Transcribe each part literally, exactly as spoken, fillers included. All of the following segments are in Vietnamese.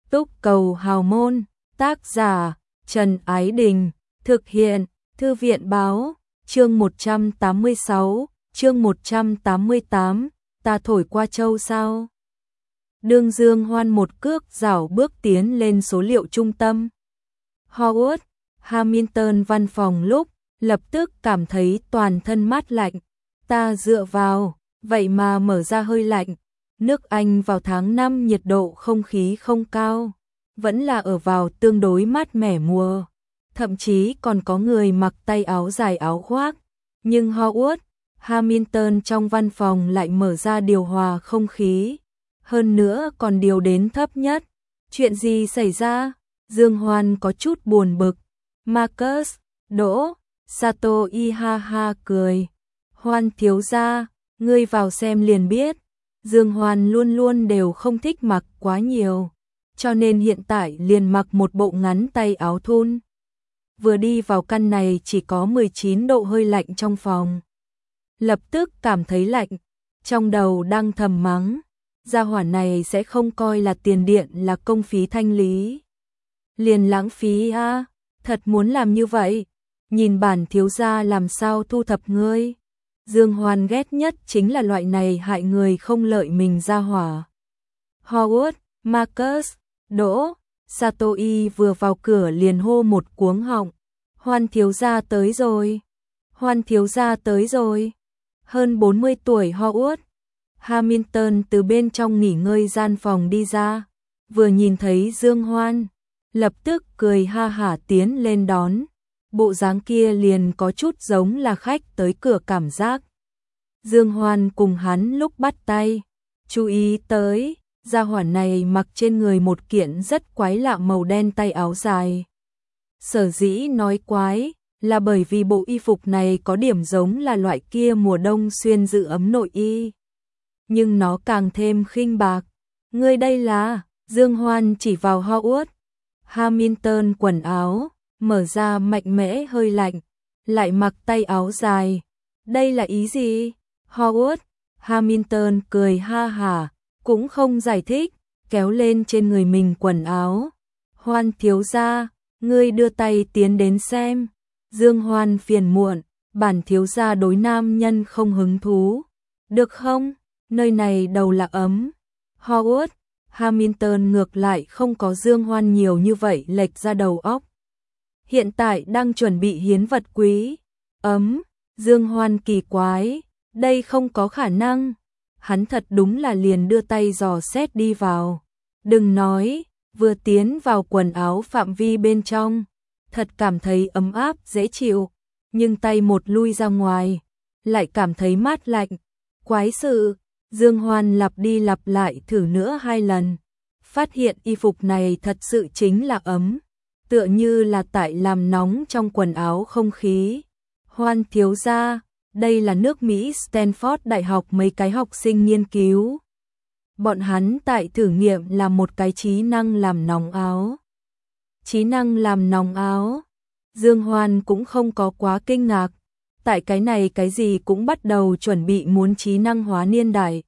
Túc cầu hào môn, tác giả Trần Ái Đình, thực hiện Thư viện báo, chương một trăm tám mươi sáu, chương một trăm tám mươi tám, ta thổi qua châu sao. Đương Dương Hoan một cước dảo bước tiến lên số liệu trung tâm. Howard, Hamilton văn phòng lúc, lập tức cảm thấy toàn thân mát lạnh. Ta dựa vào, vậy mà mở ra hơi lạnh. Nước Anh vào tháng năm nhiệt độ không khí không cao, vẫn là ở vào tương đối mát mẻ mùa. Thậm chí còn có người mặc tay áo dài áo khoác. Nhưng Howard, Hamilton trong văn phòng lại mở ra điều hòa không khí. Hơn nữa còn điều đến thấp nhất. Chuyện gì xảy ra? Dương Hoan có chút buồn bực. Marcus, Đỗ, Sato y ha ha cười. Hoan thiếu gia, ngươi vào xem liền biết. Dương Hoan luôn luôn đều không thích mặc quá nhiều, cho nên hiện tại liền mặc một bộ ngắn tay áo thun. Vừa đi vào căn này chỉ có mười chín độ hơi lạnh trong phòng. Lập tức cảm thấy lạnh, trong đầu đang thầm mắng, gia hỏa này sẽ không coi là tiền điện là công phí thanh lý. Liền lãng phí a, à, thật muốn làm như vậy, nhìn bản thiếu gia làm sao thu thập ngươi. Dương Hoan ghét nhất chính là loại này hại người không lợi mình gia hỏa. Howard, Marcus, Đỗ, Satoi vừa vào cửa liền hô một cuống họng. Hoan thiếu gia tới rồi. Hoan thiếu gia tới rồi. Hơn bốn mươi tuổi Howard, Hamilton từ bên trong nghỉ ngơi gian phòng đi ra. Vừa nhìn thấy Dương Hoan, lập tức cười ha hả tiến lên đón. Bộ dáng kia liền có chút giống là khách tới cửa cảm giác. Dương Hoan cùng hắn lúc bắt tay, chú ý tới, gia hỏa này mặc trên người một kiện rất quái lạ màu đen tay áo dài. Sở dĩ nói quái, là bởi vì bộ y phục này có điểm giống là loại kia mùa đông xuyên giữ ấm nội y. Nhưng nó càng thêm khinh bạc. Ngươi đây là, Dương Hoan chỉ vào Howard, Hamilton quần áo. Mở ra mạnh mẽ hơi lạnh, lại mặc tay áo dài. Đây là ý gì? Howard, Hamilton cười ha hả, cũng không giải thích, kéo lên trên người mình quần áo. Hoan thiếu gia, ngươi đưa tay tiến đến xem. Dương Hoan phiền muộn, bản thiếu gia đối nam nhân không hứng thú. Được không? Nơi này đầu là ấm. Howard, Hamilton ngược lại không có Dương Hoan nhiều như vậy lệch ra đầu óc. Hiện tại đang chuẩn bị hiến vật quý. Ấm, Dương Hoan kỳ quái, đây không có khả năng. Hắn thật đúng là liền đưa tay dò xét đi vào. Đừng nói, vừa tiến vào quần áo phạm vi bên trong, thật cảm thấy ấm áp dễ chịu, nhưng tay một lui ra ngoài, lại cảm thấy mát lạnh. Quái sự, Dương Hoan lặp đi lặp lại thử nữa hai lần, phát hiện y phục này thật sự chính là ấm. Tựa như là tại làm nóng trong quần áo không khí. Hoan thiếu gia, đây là nước Mỹ Stanford Đại học mấy cái học sinh nghiên cứu. Bọn hắn tại thử nghiệm làm một cái trí năng làm nóng áo. Trí năng làm nóng áo. Dương Hoan cũng không có quá kinh ngạc. Tại cái này cái gì cũng bắt đầu chuẩn bị muốn trí năng hóa niên đại.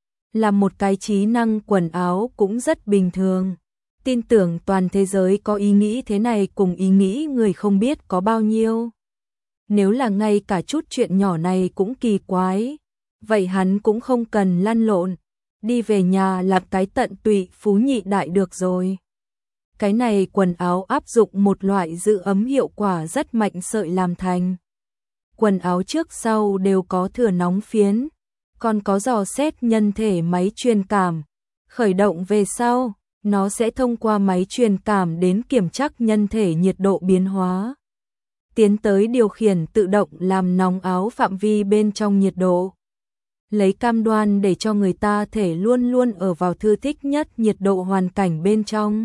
Làm một cái trí năng quần áo cũng rất bình thường. Tin tưởng toàn thế giới có ý nghĩ thế này cùng ý nghĩ người không biết có bao nhiêu. Nếu là ngay cả chút chuyện nhỏ này cũng kỳ quái, vậy hắn cũng không cần lăn lộn, đi về nhà làm cái tận tụy phú nhị đại được rồi. Cái này quần áo áp dụng một loại giữ ấm hiệu quả rất mạnh sợi làm thành. Quần áo trước sau đều có thừa nóng phiến, còn có dò xét nhân thể máy truyền cảm, khởi động về sau. Nó sẽ thông qua máy truyền cảm đến kiểm tra nhân thể nhiệt độ biến hóa. Tiến tới điều khiển tự động làm nóng áo phạm vi bên trong nhiệt độ. Lấy cam đoan để cho người ta thể luôn luôn ở vào thư thích nhất nhiệt độ hoàn cảnh bên trong.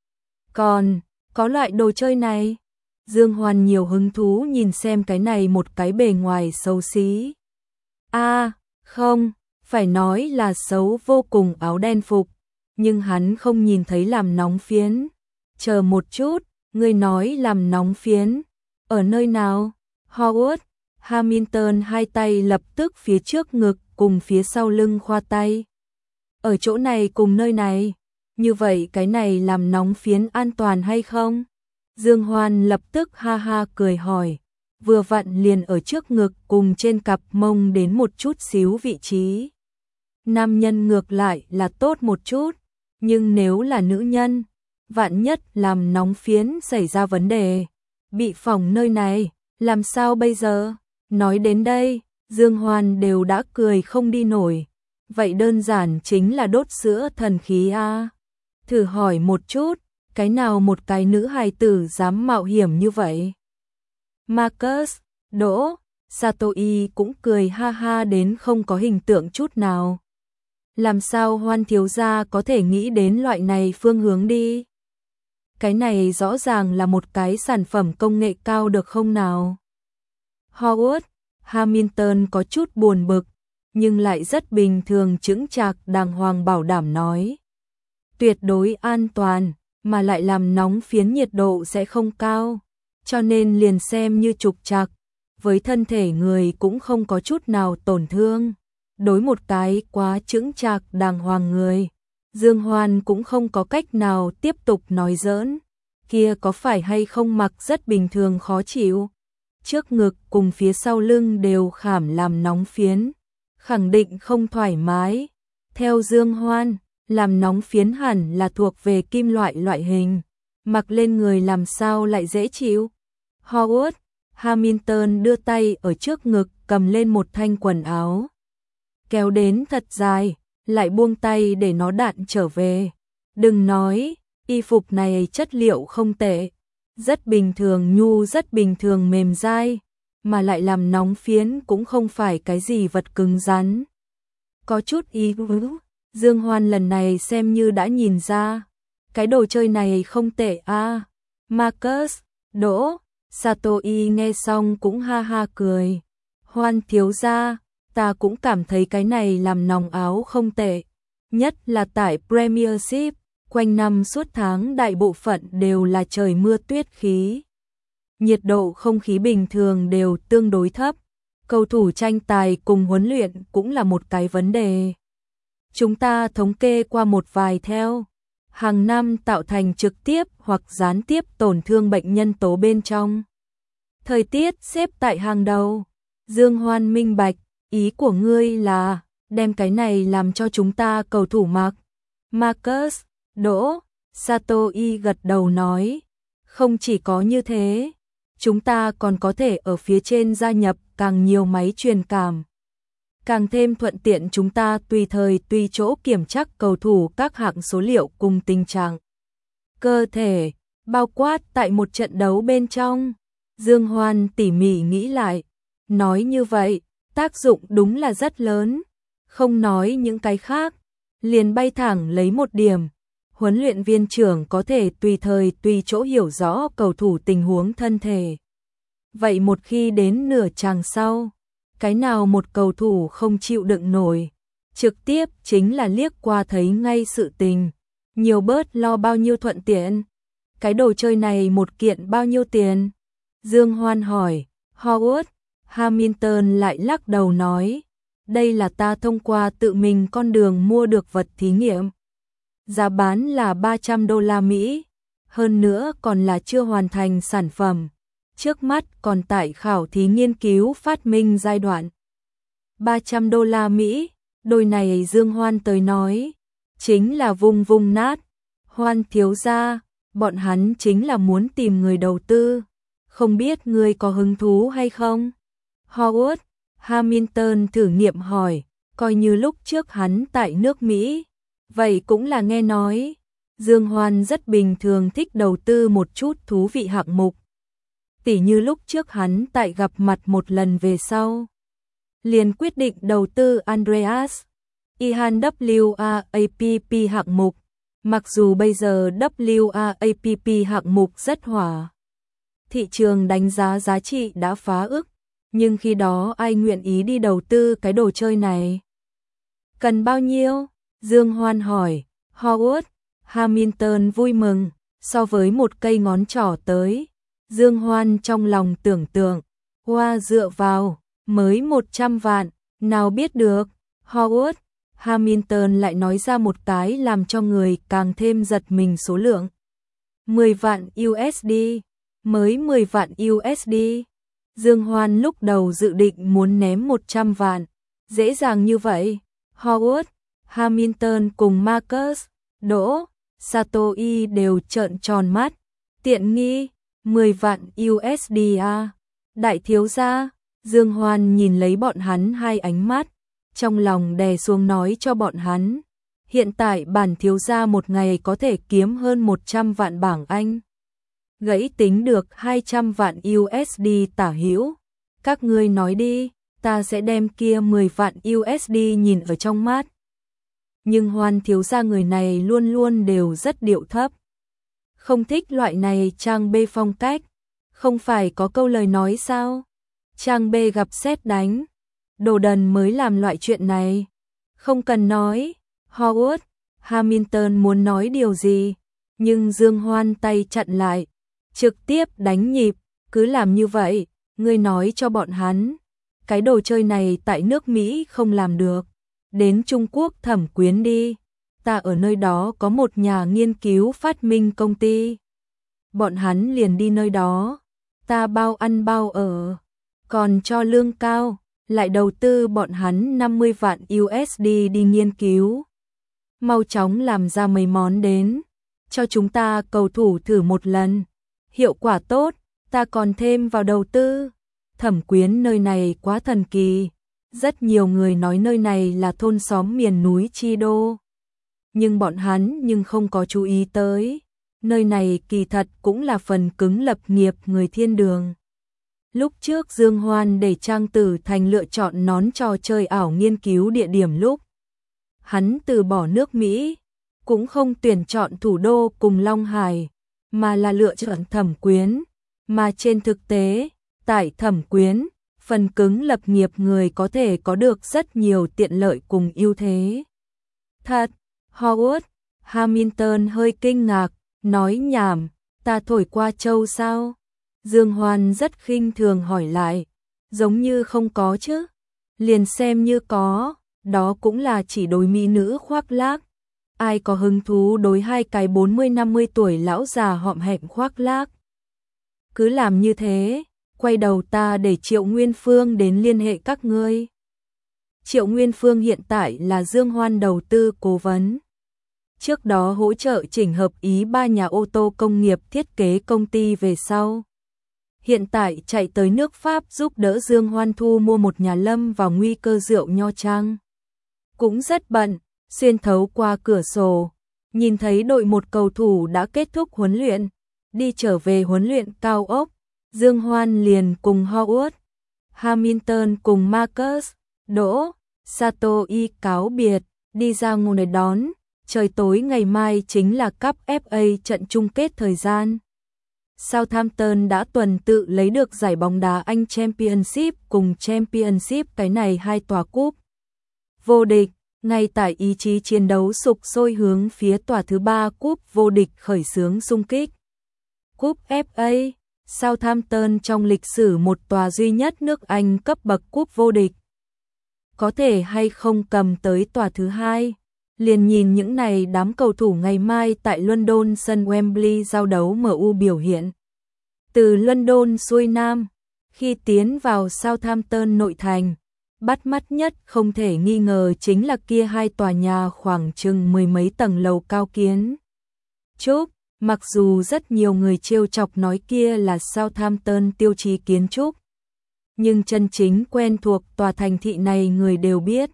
Còn, có loại đồ chơi này. Dương Hoan nhiều hứng thú nhìn xem cái này một cái bề ngoài xấu xí. A, à, không, phải nói là xấu vô cùng áo đen phục. Nhưng hắn không nhìn thấy làm nóng phiến. Chờ một chút, ngươi nói làm nóng phiến. Ở nơi nào? Howard, Hamilton hai tay lập tức phía trước ngực cùng phía sau lưng khoa tay. Ở chỗ này cùng nơi này. Như vậy cái này làm nóng phiến an toàn hay không? Dương Hoan lập tức ha ha cười hỏi, vừa vặn liền ở trước ngực cùng trên cặp mông đến một chút xíu vị trí. Nam nhân ngược lại là tốt một chút, nhưng nếu là nữ nhân, vạn nhất làm nóng phiến xảy ra vấn đề, bị phỏng nơi này, làm sao bây giờ? Nói đến đây, Dương Hoan đều đã cười không đi nổi. Vậy đơn giản chính là đốt sữa thần khí a. Thử hỏi một chút, cái nào một cái nữ hài tử dám mạo hiểm như vậy? Marcus, Đỗ, Satoi cũng cười ha ha đến không có hình tượng chút nào. Làm sao Hoan thiếu gia có thể nghĩ đến loại này phương hướng đi? Cái này rõ ràng là một cái sản phẩm công nghệ cao được không nào? Howard Hamilton có chút buồn bực, nhưng lại rất bình thường chững chạc đàng hoàng bảo đảm nói. Tuyệt đối an toàn, mà lại làm nóng phiến nhiệt độ sẽ không cao, cho nên liền xem như trục trặc, với thân thể người cũng không có chút nào tổn thương. Đối một cái quá chững chạc đàng hoàng người, Dương Hoan cũng không có cách nào tiếp tục nói giỡn, kia có phải hay không mặc rất bình thường khó chịu. Trước ngực cùng phía sau lưng đều khảm làm nóng phiến, khẳng định không thoải mái. Theo Dương Hoan, làm nóng phiến hẳn là thuộc về kim loại loại hình, mặc lên người làm sao lại dễ chịu. Howard Hamilton đưa tay ở trước ngực cầm lên một thanh quần áo, kéo đến thật dài, lại buông tay để nó đạn trở về. Đừng nói, y phục này chất liệu không tệ, rất bình thường nhu rất bình thường mềm dai, mà lại làm nóng phiến cũng không phải cái gì vật cứng rắn. Có chút ý vứ, Dương Hoan lần này xem như đã nhìn ra, cái đồ chơi này không tệ a. À. Marcus, Đỗ, Satoi nghe xong cũng ha ha cười. Hoan thiếu gia, ta cũng cảm thấy cái này làm nòng áo không tệ, nhất là tại Premiership, quanh năm suốt tháng đại bộ phận đều là trời mưa tuyết khí. Nhiệt độ không khí bình thường đều tương đối thấp, cầu thủ tranh tài cùng huấn luyện cũng là một cái vấn đề. Chúng ta thống kê qua một vài theo, hàng năm tạo thành trực tiếp hoặc gián tiếp tổn thương bệnh nhân tố bên trong. Thời tiết xếp tại hàng đầu. Dương Hoan minh bạch, ý của ngươi là đem cái này làm cho chúng ta cầu thủ mặc. Marcus, Đỗ, Satoi gật đầu nói, không chỉ có như thế, chúng ta còn có thể ở phía trên gia nhập càng nhiều máy truyền cảm. Càng thêm thuận tiện chúng ta tùy thời tùy chỗ kiểm tra cầu thủ các hạng số liệu cùng tình trạng cơ thể, bao quát tại một trận đấu bên trong. Dương Hoan tỉ mỉ nghĩ lại, nói như vậy, tác dụng đúng là rất lớn, không nói những cái khác, liền bay thẳng lấy một điểm. Huấn luyện viên trưởng có thể tùy thời tùy chỗ hiểu rõ cầu thủ tình huống thân thể. Vậy một khi đến nửa chàng sau, cái nào một cầu thủ không chịu đựng nổi, trực tiếp chính là liếc qua thấy ngay sự tình, nhiều bớt lo bao nhiêu thuận tiện. Cái đồ chơi này một kiện bao nhiêu tiền? Dương Hoan hỏi. Howard Hamilton lại lắc đầu nói, đây là ta thông qua tự mình con đường mua được vật thí nghiệm. Giá bán là ba trăm đô la Mỹ, hơn nữa còn là chưa hoàn thành sản phẩm, trước mắt còn tại khảo thí nghiên cứu phát minh giai đoạn. ba trăm đô la Mỹ, đôi này Dương Hoan tới nói, chính là vung vung nát. Hoan thiếu gia, bọn hắn chính là muốn tìm người đầu tư, không biết ngươi có hứng thú hay không? Howard Hamilton thử nghiệm hỏi, coi như lúc trước hắn tại nước Mỹ, vậy cũng là nghe nói. Dương Hoan rất bình thường thích đầu tư một chút thú vị hạng mục. Tỉ như lúc trước hắn tại gặp mặt một lần về sau, liền quyết định đầu tư Andreas Ihan W A A P P hạng mục. Mặc dù bây giờ W A A P P hạng mục rất hỏa, thị trường đánh giá giá trị đã phá ức, nhưng khi đó ai nguyện ý đi đầu tư cái đồ chơi này? Cần bao nhiêu? Dương Hoan hỏi. Howard Hamilton vui mừng, so với một cây ngón trỏ tới. Dương Hoan trong lòng tưởng tượng, hoa dựa vào, mới một trăm vạn, nào biết được. Howard Hamilton lại nói ra một cái làm cho người càng thêm giật mình số lượng. mười vạn u ét đê, mới mười vạn u ét đê. Dương Hoan lúc đầu dự định muốn ném một trăm vạn, dễ dàng như vậy. Howard, Hamilton cùng Marcus, Đỗ, Satoi đều trợn tròn mắt. Tiện nghi, mười vạn u ét đê à? Đại thiếu gia. Dương Hoan nhìn lấy bọn hắn hai ánh mắt, trong lòng đè xuống nói cho bọn hắn. Hiện tại bản thiếu gia một ngày có thể kiếm hơn một trăm vạn bảng Anh. Gãy tính được hai trăm vạn u ét đê tả hữu. Các ngươi nói đi, ta sẽ đem kia mười vạn u ét đê nhìn ở trong mắt. Nhưng Hoan thiếu gia người này luôn luôn đều rất điệu thấp. Không thích loại này trang bê phong cách. Không phải có câu lời nói sao? Trang bê gặp sét đánh. Đồ đần mới làm loại chuyện này. Không cần nói. Howard, Hamilton muốn nói điều gì, nhưng Dương Hoan tay chặn lại, trực tiếp đánh nhịp, cứ làm như vậy, ngươi nói cho bọn hắn, cái đồ chơi này tại nước Mỹ không làm được, đến Trung Quốc thẩm quyến đi, ta ở nơi đó có một nhà nghiên cứu phát minh công ty, bọn hắn liền đi nơi đó, ta bao ăn bao ở, còn cho lương cao, lại đầu tư bọn hắn năm mươi vạn u ét đê đi nghiên cứu. Mau chóng làm ra mấy món đến, cho chúng ta cầu thủ thử một lần, hiệu quả tốt, ta còn thêm vào đầu tư. Thẩm quyến nơi này quá thần kỳ, rất nhiều người nói nơi này là thôn xóm miền núi chi đô. Nhưng bọn hắn nhưng không có chú ý tới, nơi này kỳ thật cũng là phần cứng lập nghiệp người thiên đường. Lúc trước Dương Hoan để Trang Tử Thành lựa chọn nón trò chơi ảo nghiên cứu địa điểm lúc hắn từ bỏ nước Mỹ, cũng không tuyển chọn thủ đô cùng Long Hải, mà là lựa chọn Thẩm Quyến, mà trên thực tế, tại Thẩm Quyến, phần cứng lập nghiệp người có thể có được rất nhiều tiện lợi cùng ưu thế. Thật, Howard, Hamilton hơi kinh ngạc, nói nhảm, ta thổi qua châu sao? Dương Hoan rất khinh thường hỏi lại, giống như không có chứ, liền xem như có. Đó cũng là chỉ đối mỹ nữ khoác lác. Ai có hứng thú đối hai cái bốn mươi năm mươi tuổi lão già họm hẹm khoác lác. Cứ làm như thế, quay đầu ta để Triệu Nguyên Phương đến liên hệ các ngươi. Triệu Nguyên Phương hiện tại là Dương Hoan đầu tư cố vấn. Trước đó hỗ trợ chỉnh hợp ý ba nhà ô tô công nghiệp thiết kế công ty về sau. Hiện tại chạy tới nước Pháp giúp đỡ Dương Hoan thu mua một nhà lâm vào nguy cơ rượu Nho Trang. Cũng rất bận, xuyên thấu qua cửa sổ, nhìn thấy đội một cầu thủ đã kết thúc huấn luyện, đi trở về huấn luyện cao ốc, Dương Hoan liền cùng Howard, Hamilton cùng Marcus, Đỗ, Satoi cáo biệt, đi ra ngồi đón, trời tối ngày mai chính là cúp ép a trận chung kết thời gian. Southampton đã tuần tự lấy được giải bóng đá Anh Championship cùng Championship cái này hai tòa cúp vô địch, ngay tại ý chí chiến đấu sục sôi hướng phía tòa thứ ba cúp vô địch khởi xướng xung kích. Cúp ép a, Southampton trong lịch sử một tòa duy nhất nước Anh cấp bậc cúp vô địch. Có thể hay không cầm tới tòa thứ hai, liền nhìn những này đám cầu thủ ngày mai tại London sân Wembley giao đấu em u biểu hiện. Từ London xuôi Nam, khi tiến vào Southampton nội thành, bắt mắt nhất không thể nghi ngờ chính là kia hai tòa nhà khoảng chừng mười mấy tầng lầu cao kiến trúc, mặc dù rất nhiều người trêu chọc nói kia là Southampton tiêu chí kiến trúc, nhưng chân chính quen thuộc tòa thành thị này người đều biết.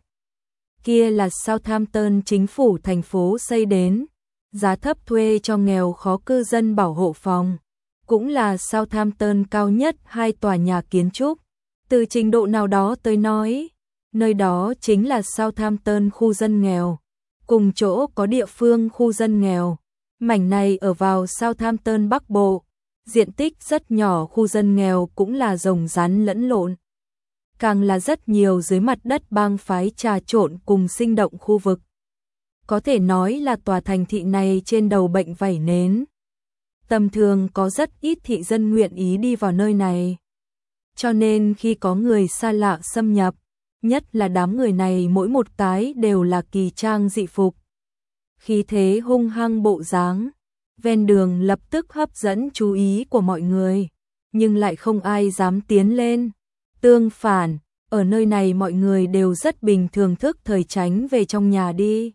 Kia là Southampton chính phủ thành phố xây đến, giá thấp thuê cho nghèo khó cư dân bảo hộ phòng, cũng là Southampton cao nhất hai tòa nhà kiến trúc. Từ trình độ nào đó tới nói, nơi đó chính là Southampton khu dân nghèo, cùng chỗ có địa phương khu dân nghèo. Mảnh này ở vào Southampton Bắc Bộ, diện tích rất nhỏ khu dân nghèo cũng là rồng rắn lẫn lộn. Càng là rất nhiều dưới mặt đất bang phái trà trộn cùng sinh động khu vực. Có thể nói là tòa thành thị này trên đầu bệnh vảy nến. Tầm thường có rất ít thị dân nguyện ý đi vào nơi này. Cho nên khi có người xa lạ xâm nhập, nhất là đám người này mỗi một cái đều là kỳ trang dị phục. Khí thế hung hăng bộ dáng, ven đường lập tức hấp dẫn chú ý của mọi người, nhưng lại không ai dám tiến lên. Tương phản, ở nơi này mọi người đều rất bình thường thức thời tránh về trong nhà đi.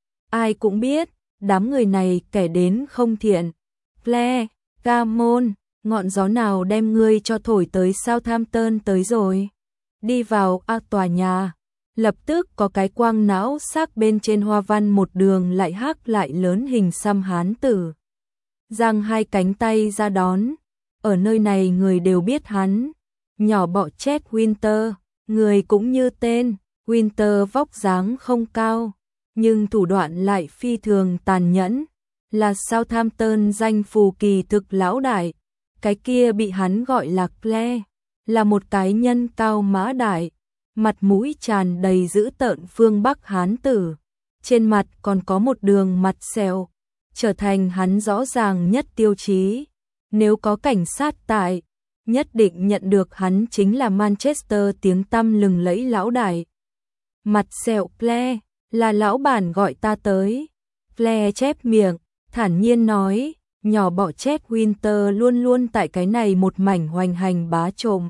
Ai cũng biết, đám người này kẻ đến không thiện. Ple, Gamon, ngọn gió nào đem ngươi cho thổi tới Southampton tới rồi. Đi vào a tòa nhà, lập tức có cái quang não sắc bên trên hoa văn một đường lại hắc lại lớn hình xăm hán tử. Giang hai cánh tay ra đón, ở nơi này người đều biết hắn, nhỏ bọ chết Winter, người cũng như tên, Winter vóc dáng không cao, nhưng thủ đoạn lại phi thường tàn nhẫn, là Southampton danh phù kỳ thực lão đại, cái kia bị hắn gọi là Claire, là một cái nhân cao mã đại, mặt mũi tràn đầy dữ tợn phương Bắc hán tử, trên mặt còn có một đường mặt sẹo, trở thành hắn rõ ràng nhất tiêu chí. Nếu có cảnh sát tại, nhất định nhận được hắn chính là Manchester tiếng tăm lừng lẫy lão đại. Mặt sẹo Claire, là lão bản gọi ta tới. Claire chép miệng, thản nhiên nói, nhỏ bọ chết Winter luôn luôn tại cái này một mảnh hoành hành bá trộm.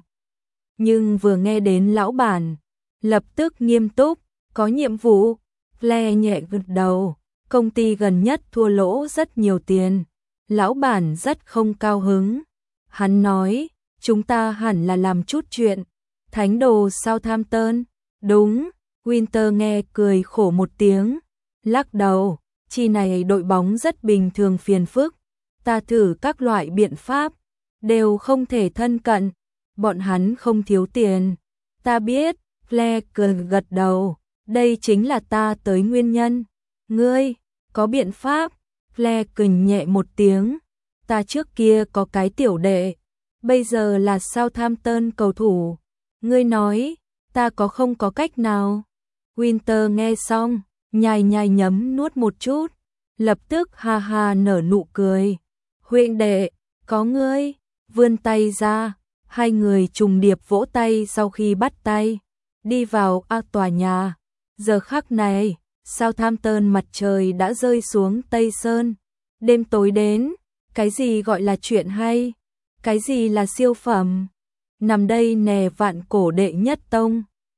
Nhưng vừa nghe đến lão bản, lập tức nghiêm túc, có nhiệm vụ. Claire nhẹ gật đầu, công ty gần nhất thua lỗ rất nhiều tiền. Lão bản rất không cao hứng. Hắn nói, chúng ta hẳn là làm chút chuyện. Thánh đồ Southampton, đúng. Winter nghe cười khổ một tiếng, lắc đầu, chi này đội bóng rất bình thường phiền phức. Ta thử các loại biện pháp, đều không thể thân cận. Bọn hắn không thiếu tiền. Ta biết, Claire cười gật đầu, đây chính là ta tới nguyên nhân. Ngươi, có biện pháp? Claire cười nhẹ một tiếng, ta trước kia có cái tiểu đệ, bây giờ là Southampton cầu thủ. Ngươi nói, ta có không có cách nào? Winter nghe xong, nhai nhai nhấm nuốt một chút, lập tức ha ha nở nụ cười. Huynh đệ, có ngươi, vươn tay ra, hai người trùng điệp vỗ tay sau khi bắt tay, đi vào a tòa nhà. Giờ khắc này, Southampton mặt trời đã rơi xuống Tây Sơn, đêm tối đến, cái gì gọi là chuyện hay, cái gì là siêu phẩm, nằm đây nè vạn cổ đệ nhất tông.